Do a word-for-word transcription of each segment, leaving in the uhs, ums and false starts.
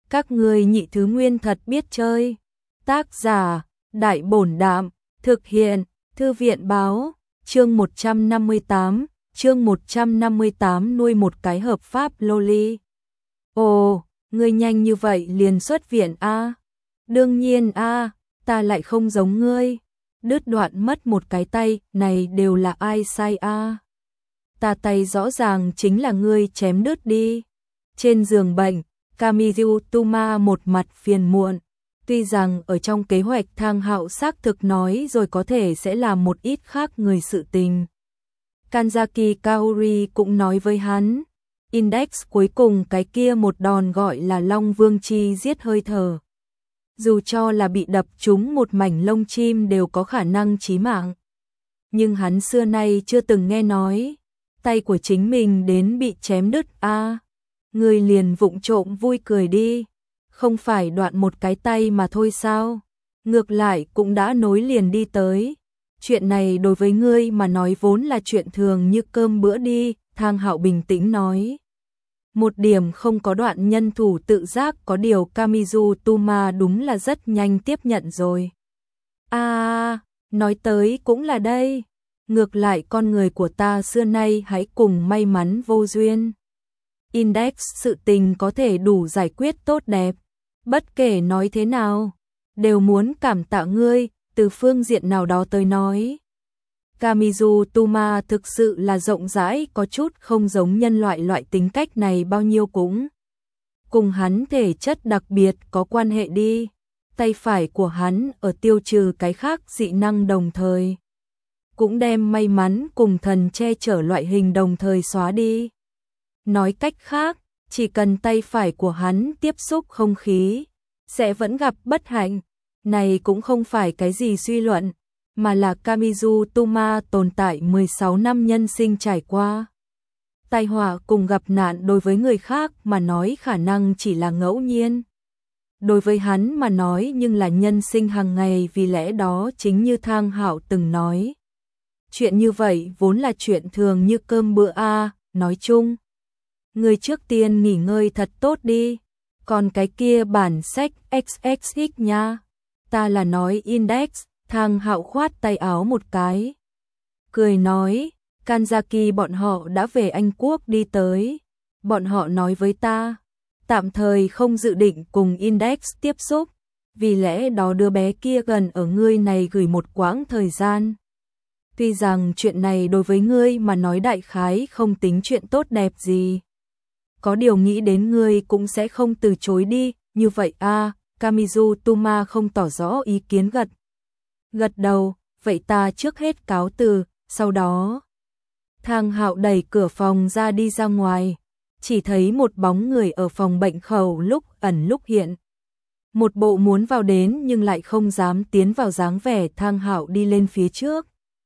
Các ngươi nhị thứ nguyên thật biết chơi. Tác giả, Đại Bổn Đạm, thực hiện, Thư viện Báo, chương một trăm năm mươi tám, chương một trăm năm mươi tám nuôi một cái hợp pháp loli. Ồ, ngươi nhanh như vậy liền xuất viện a? À? Đương nhiên a, à, ta lại không giống ngươi. Đứt đoạn mất một cái tay, này đều là ai sai a? À? Ta tay rõ ràng chính là ngươi chém đứt đi. Trên giường bệnh, Kamizu Tuma một mặt phiền muộn. Tuy rằng ở trong kế hoạch Thang Hạo xác thực nói rồi có thể sẽ làm một ít khác người sự tình. Kanzaki Kaori cũng nói với hắn, Index cuối cùng cái kia một đòn gọi là Long Vương Chi giết hơi thở. Dù cho là bị đập trúng một mảnh lông chim đều có khả năng chí mạng. Nhưng hắn xưa nay chưa từng nghe nói, tay của chính mình đến bị chém đứt a. À, người liền vụng trộm vui cười đi. Không phải đoạn một cái tay mà thôi sao? Ngược lại cũng đã nối liền đi tới. Chuyện này đối với ngươi mà nói vốn là chuyện thường như cơm bữa đi, Thang Hạo bình tĩnh nói. Một điểm không có đoạn nhân thủ tự giác, có điều Kamizu Tuma đúng là rất nhanh tiếp nhận rồi. À, nói tới cũng là đây. Ngược lại con người của ta xưa nay hãy cùng may mắn vô duyên. Index sự tình có thể đủ giải quyết tốt đẹp. Bất kể nói thế nào, đều muốn cảm tạ ngươi, từ phương diện nào đó tới nói. Kamizu Tuma thực sự là rộng rãi, có chút không giống nhân loại loại tính cách này bao nhiêu cũng. Cùng hắn thể chất đặc biệt có quan hệ đi. Tay phải của hắn ở tiêu trừ cái khác dị năng đồng thời. Cũng đem may mắn cùng thần che chở loại hình đồng thời xóa đi. Nói cách khác, chỉ cần tay phải của hắn tiếp xúc không khí, sẽ vẫn gặp bất hạnh. Này cũng không phải cái gì suy luận, mà là Kamizu Tuma tồn tại mười sáu năm nhân sinh trải qua. Tai họa cùng gặp nạn đối với người khác mà nói khả năng chỉ là ngẫu nhiên. Đối với hắn mà nói nhưng là nhân sinh hàng ngày, vì lẽ đó chính như Thang Hạo từng nói. Chuyện như vậy vốn là chuyện thường như cơm bữa a, nói chung. Người trước tiên nghỉ ngơi thật tốt đi, còn cái kia bản sách ích ích ích nha. Ta là nói Index. Thang Hạo khoát tay áo một cái. Cười nói, Kanzaki bọn họ đã về Anh Quốc đi tới. Bọn họ nói với ta, tạm thời không dự định cùng Index tiếp xúc. Vì lẽ đó đứa bé kia gần ở ngươi này gửi một quãng thời gian. Tuy rằng chuyện này đối với ngươi mà nói đại khái không tính chuyện tốt đẹp gì. Có điều nghĩ đến ngươi cũng sẽ không từ chối đi, như vậy a. À, Kamizu Tuma không tỏ rõ ý kiến gật. Gật đầu, vậy ta trước hết cáo từ, sau đó. Thang Hạo đẩy cửa phòng ra đi ra ngoài, chỉ thấy một bóng người ở phòng bệnh khẩu lúc ẩn lúc hiện. Một bộ muốn vào đến nhưng lại không dám tiến vào dáng vẻ. Thang Hạo đi lên phía trước.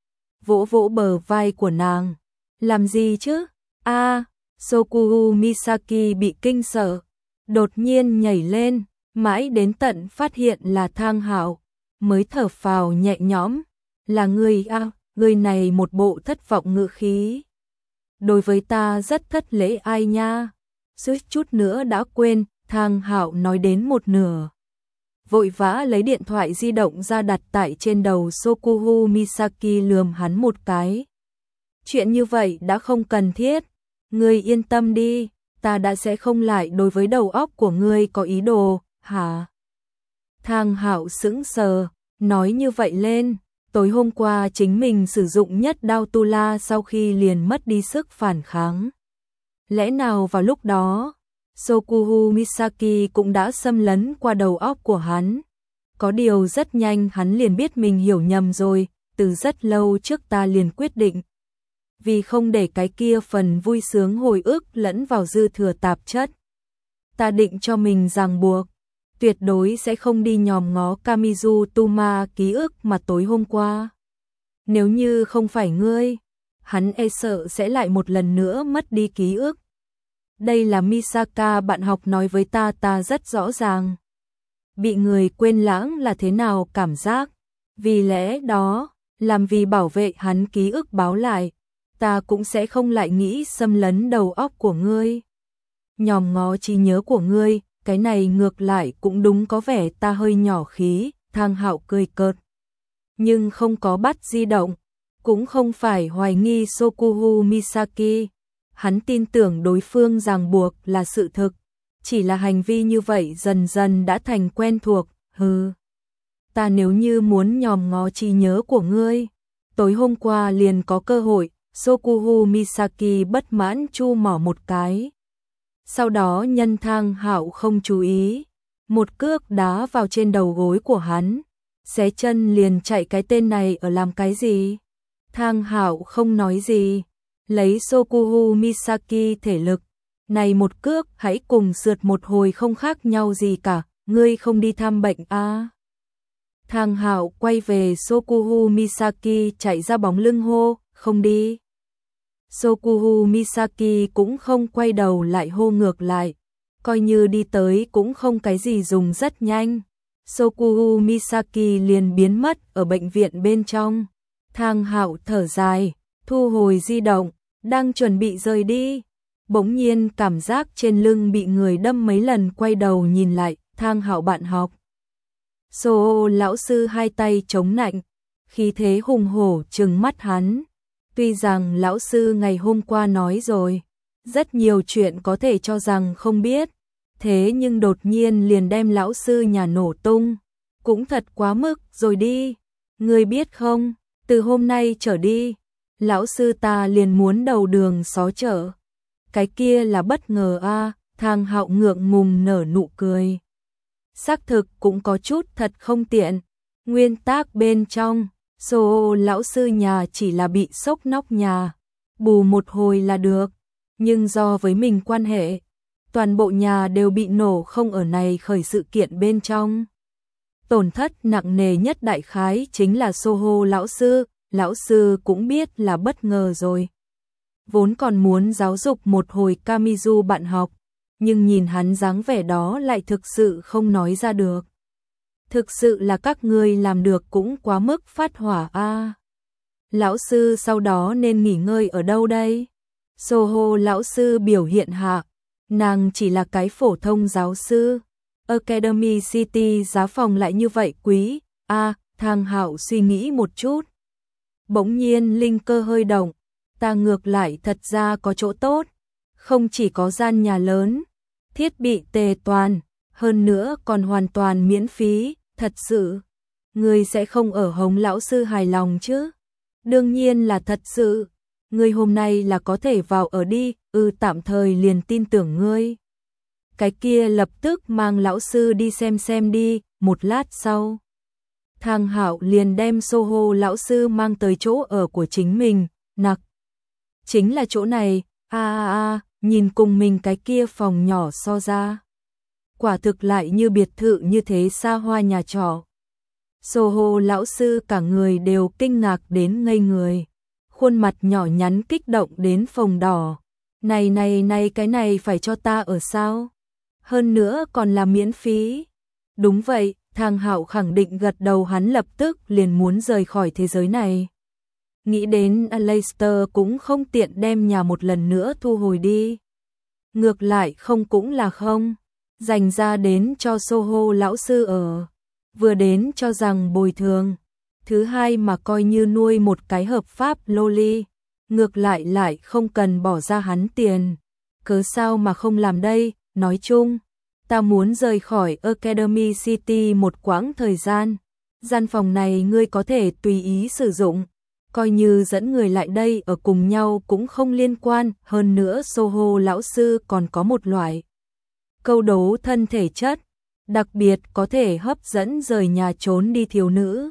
Vỗ vỗ bờ vai của nàng. Làm gì chứ? A, à, Sokuhu Misaki bị kinh sợ. Đột nhiên nhảy lên, mãi đến tận phát hiện là Thang Hạo. Mới thở phào nhẹ nhõm, là ngươi a, à, ngươi này một bộ thất vọng ngữ khí. Đối với ta rất thất lễ ai nha, suýt chút nữa đã quên. Thang Hạo nói đến một nửa. Vội vã lấy điện thoại di động ra đặt tại trên đầu. Sokuhu Misaki lườm hắn một cái. Chuyện như vậy đã không cần thiết, ngươi yên tâm đi, ta đã sẽ không lại đối với đầu óc của ngươi có ý đồ, hả? Thang Hạo sững sờ, nói như vậy lên, tối hôm qua chính mình sử dụng nhất đao tu la sau khi liền mất đi sức phản kháng. Lẽ nào vào lúc đó, Sokuhu Misaki cũng đã xâm lấn qua đầu óc của hắn? Có điều rất nhanh hắn liền biết mình hiểu nhầm rồi, từ rất lâu trước ta liền quyết định. Vì không để cái kia phần vui sướng hồi ức lẫn vào dư thừa tạp chất. Ta định cho mình ràng buộc. Tuyệt đối sẽ không đi nhòm ngó Kamizu Tuma ký ức mà tối hôm qua. Nếu như không phải ngươi, hắn e sợ sẽ lại một lần nữa mất đi ký ức. Đây là Misaka bạn học nói với ta, ta rất rõ ràng. Bị người quên lãng là thế nào cảm giác. Vì lẽ đó, làm vì bảo vệ hắn ký ức báo lại, ta cũng sẽ không lại nghĩ xâm lấn đầu óc của ngươi. Nhòm ngó trí nhớ của ngươi, cái này ngược lại cũng đúng, có vẻ ta hơi nhỏ khí, Thang Hạo cười cợt. Nhưng không có bắt di động, cũng không phải hoài nghi Sokuhu Misaki. Hắn tin tưởng đối phương ràng buộc là sự thực, chỉ là hành vi như vậy dần dần đã thành quen thuộc, hừ. Ta nếu như muốn nhòm ngó trí nhớ của ngươi, tối hôm qua liền có cơ hội, Sokuhu Misaki bất mãn chu mỏ một cái. Sau đó nhân Thang Hạo không chú ý, một cước đá vào trên đầu gối của hắn, xé chân liền chạy, cái tên này ở làm cái gì? Thang Hạo không nói gì, lấy Sokuhu Misaki thể lực, này một cước hãy cùng sượt một hồi không khác nhau gì cả, ngươi không đi thăm bệnh à? Thang Hạo quay về Sokuhu Misaki chạy ra bóng lưng hô, không đi. Sokuhu Misaki cũng không quay đầu lại hô ngược lại, coi như đi tới cũng không cái gì dùng, rất nhanh. Sokuhu Misaki liền biến mất ở bệnh viện bên trong. Thang Hạo thở dài, thu hồi di động, đang chuẩn bị rời đi. Bỗng nhiên cảm giác trên lưng bị người đâm mấy lần, quay đầu nhìn lại, Thang Hạo bạn học. Sô lão sư hai tay chống nạnh, khí thế hùng hổ trừng mắt hắn. Tuy rằng lão sư ngày hôm qua nói rồi, rất nhiều chuyện có thể cho rằng không biết, thế nhưng đột nhiên liền đem lão sư nhà nổ tung, cũng thật quá mức rồi đi. Ngươi biết không, từ hôm nay trở đi, lão sư ta liền muốn đầu đường xó chợ. Cái kia là bất ngờ a, à, Thang Hạo ngượng ngùng nở nụ cười. Xác thực cũng có chút thật không tiện. Nguyên tắc bên trong, Sô lão sư nhà chỉ là bị sốc nóc nhà, bù một hồi là được, nhưng do với mình quan hệ, toàn bộ nhà đều bị nổ, không ở này khởi sự kiện bên trong. Tổn thất nặng nề nhất đại khái chính là Soho lão sư, lão sư cũng biết là bất ngờ rồi. Vốn còn muốn giáo dục một hồi Kamizu bạn học, nhưng nhìn hắn dáng vẻ đó lại thực sự không nói ra được. Thực sự là các ngươi làm được cũng quá mức phát hỏa a. À. Lão sư sau đó nên nghỉ ngơi ở đâu đây? Soho lão sư biểu hiện hạ, nàng chỉ là cái phổ thông giáo sư. Academy City giá phòng lại như vậy quý. A, à, Thang Hạo suy nghĩ một chút. Bỗng nhiên linh cơ hơi động, ta ngược lại thật ra có chỗ tốt, không chỉ có gian nhà lớn, thiết bị tề toàn, hơn nữa còn hoàn toàn miễn phí, thật sự. Ngươi sẽ không ở hống lão sư hài lòng chứ? Đương nhiên là thật sự, ngươi hôm nay là có thể vào ở đi, ừ tạm thời liền tin tưởng ngươi. Cái kia lập tức mang lão sư đi xem xem đi, một lát sau. Thang Hạo liền đem Soho lão sư mang tới chỗ ở của chính mình, nặc. Chính là chỗ này, a a a, nhìn cùng mình cái kia phòng nhỏ so ra. Quả thực lại như biệt thự như thế xa hoa nhà trọ. Soho lão sư cả người đều kinh ngạc đến ngây người. Khuôn mặt nhỏ nhắn kích động đến phồng đỏ. Này này này, cái này phải cho ta ở sao? Hơn nữa còn là miễn phí. Đúng vậy, Thang Hạo khẳng định gật đầu, hắn lập tức liền muốn rời khỏi thế giới này. Nghĩ đến Aleister cũng không tiện đem nhà một lần nữa thu hồi đi. Ngược lại không cũng là không, dành ra đến cho Soho lão sư ở. Vừa đến cho rằng bồi thường, thứ hai mà coi như nuôi một cái hợp pháp loli, ngược lại lại không cần bỏ ra hắn tiền. Cớ sao mà không làm đây, nói chung, ta muốn rời khỏi Academy City một quãng thời gian. Gian phòng này ngươi có thể tùy ý sử dụng, coi như dẫn người lại đây ở cùng nhau cũng không liên quan, hơn nữa Soho lão sư còn có một loại câu đố thân thể chất, đặc biệt có thể hấp dẫn rời nhà trốn đi thiếu nữ.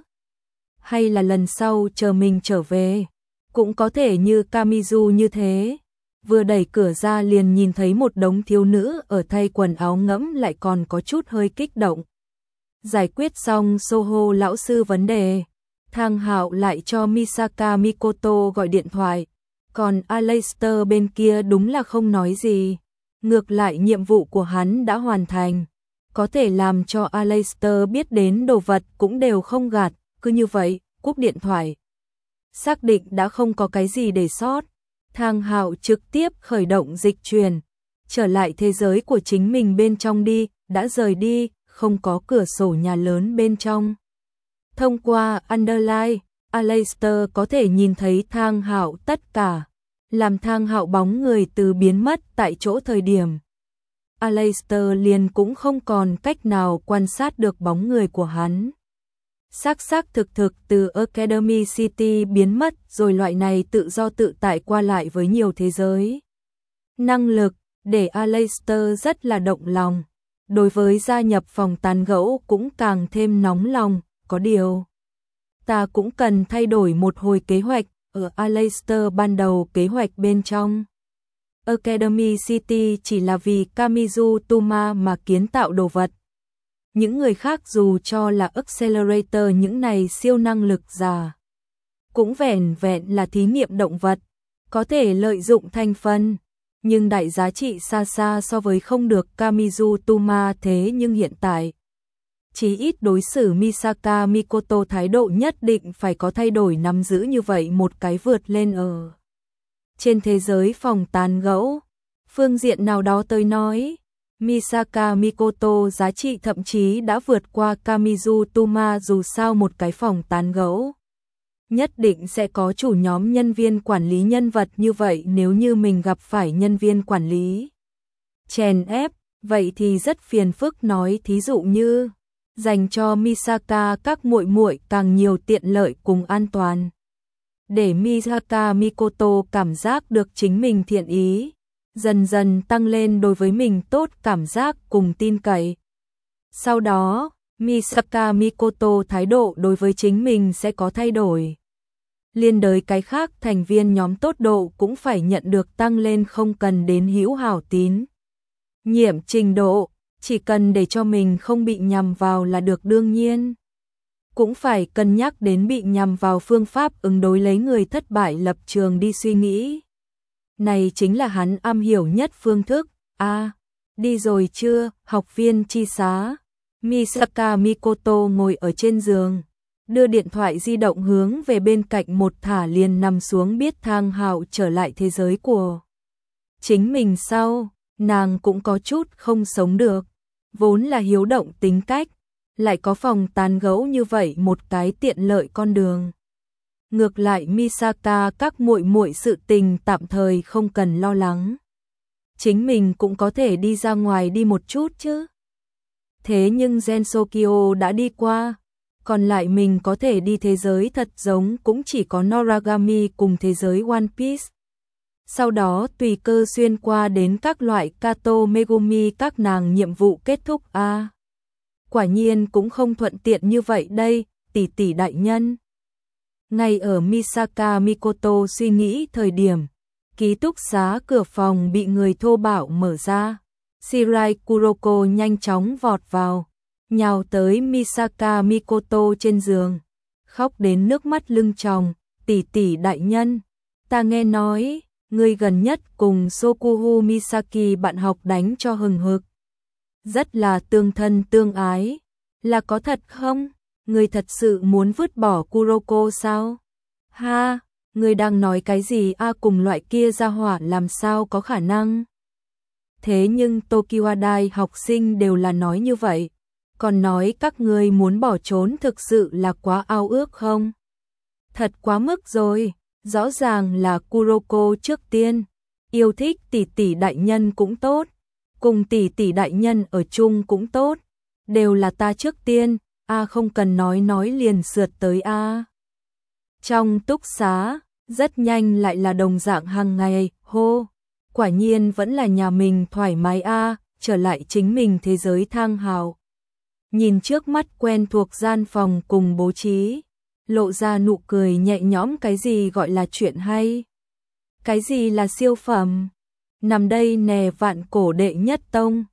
Hay là lần sau chờ mình trở về, cũng có thể như Kamizu như thế. Vừa đẩy cửa ra liền nhìn thấy một đống thiếu nữ ở thay quần áo, ngẫm lại còn có chút hơi kích động. Giải quyết xong Soho lão sư vấn đề, Thang Hạo lại cho Misaka Mikoto gọi điện thoại, còn Aleister bên kia đúng là không nói gì. Ngược lại nhiệm vụ của hắn đã hoàn thành, có thể làm cho Aleister biết đến đồ vật cũng đều không gạt, cứ như vậy, cúp điện thoại. Xác định đã không có cái gì để sót, Thang Hạo trực tiếp khởi động dịch truyền, trở lại thế giới của chính mình bên trong đi, đã rời đi, không có cửa sổ nhà lớn bên trong. Thông qua Underline, Aleister có thể nhìn thấy Thang Hạo tất cả, làm Thang Hạo bóng người từ biến mất tại chỗ thời điểm. Aleister liền cũng không còn cách nào quan sát được bóng người của hắn. Xác xác thực thực từ Academy City biến mất rồi, loại này tự do tự tại qua lại với nhiều thế giới. Năng lực để Aleister rất là động lòng, đối với gia nhập phòng tán gẫu cũng càng thêm nóng lòng, có điều ta cũng cần thay đổi một hồi kế hoạch. Ở Aleister ban đầu kế hoạch bên trong Academy City chỉ là vì Kamizu Tuma mà kiến tạo đồ vật. Những người khác dù cho là Accelerator, những này siêu năng lực giả, cũng vẻn vẹn là thí nghiệm động vật, có thể lợi dụng thành phần, nhưng đại giá trị xa xa so với không được Kamizu Tuma. Thế nhưng hiện tại, chí ít đối xử Misaka Mikoto thái độ nhất định phải có thay đổi, nắm giữ như vậy một cái vượt lên ở trên thế giới phòng tán gẫu. Phương diện nào đó tới nói, Misaka Mikoto giá trị thậm chí đã vượt qua Kamizu Tuma, dù sao một cái phòng tán gẫu nhất định sẽ có chủ nhóm nhân viên quản lý nhân vật như vậy, nếu như mình gặp phải nhân viên quản lý chèn ép, vậy thì rất phiền phức. Nói thí dụ như dành cho Misaka các muội muội càng nhiều tiện lợi cùng an toàn, để Misaka Mikoto cảm giác được chính mình thiện ý, dần dần tăng lên đối với mình tốt cảm giác cùng tin cậy. Sau đó, Misaka Mikoto thái độ đối với chính mình sẽ có thay đổi. Liên đới cái khác thành viên nhóm tốt độ cũng phải nhận được tăng lên, không cần đến hữu hảo tín nhiệm trình độ, chỉ cần để cho mình không bị nhằm vào là được. Đương nhiên, cũng phải cân nhắc đến bị nhằm vào phương pháp ứng đối, lấy người thất bại lập trường đi suy nghĩ. Này chính là hắn am hiểu nhất phương thức. A, à, đi rồi chưa, học viên chi xá. Misaka Mikoto ngồi ở trên giường, đưa điện thoại di động hướng về bên cạnh một thả liền nằm xuống, biết Thang Hạo trở lại thế giới của chính mình sau, nàng cũng có chút không sống được. Vốn là hiếu động tính cách, lại có phòng tán gẫu như vậy một cái tiện lợi con đường. Ngược lại Misaka các muội muội sự tình tạm thời không cần lo lắng. Chính mình cũng có thể đi ra ngoài đi một chút chứ. Thế nhưng Gensokyo đã đi qua, còn lại mình có thể đi thế giới thật giống cũng chỉ có Noragami cùng thế giới One Piece. Sau đó tùy cơ xuyên qua đến các loại Kato Megumi, các nàng nhiệm vụ kết thúc. A, à, quả nhiên cũng không thuận tiện như vậy đây, tỷ tỷ đại nhân. Ngay ở Misaka Mikoto suy nghĩ thời điểm, ký túc xá cửa phòng bị người thô bạo mở ra. Shirai Kuroko nhanh chóng vọt vào, nhào tới Misaka Mikoto trên giường, khóc đến nước mắt lưng tròng. Tỷ tỷ đại nhân, ta nghe nói người gần nhất cùng Sokuhu Misaki bạn học đánh cho hừng hực, rất là tương thân tương ái, là có thật không? Người thật sự muốn vứt bỏ Kuroko sao? Ha, người đang nói cái gì a? À, cùng loại kia ra hỏa làm sao có khả năng? Thế nhưng Tokyo Đại học sinh đều là nói như vậy, còn nói các người muốn bỏ trốn thực sự là quá ao ước không? Thật quá mức rồi, rõ ràng là Kuroko trước tiên, yêu thích tỷ tỷ đại nhân cũng tốt, cùng tỷ tỷ đại nhân ở chung cũng tốt, đều là ta trước tiên. A à, không cần nói nói liền sượt tới A. À. Trong túc xá, rất nhanh lại là đồng dạng hàng ngày, hô, quả nhiên vẫn là nhà mình thoải mái A, à, trở lại chính mình thế giới. Thang Hạo nhìn trước mắt quen thuộc gian phòng cùng bố trí, lộ ra nụ cười nhẹ nhõm. Cái gì gọi là chuyện hay? Cái gì là siêu phẩm? Nằm đây nè, vạn cổ đệ nhất tông,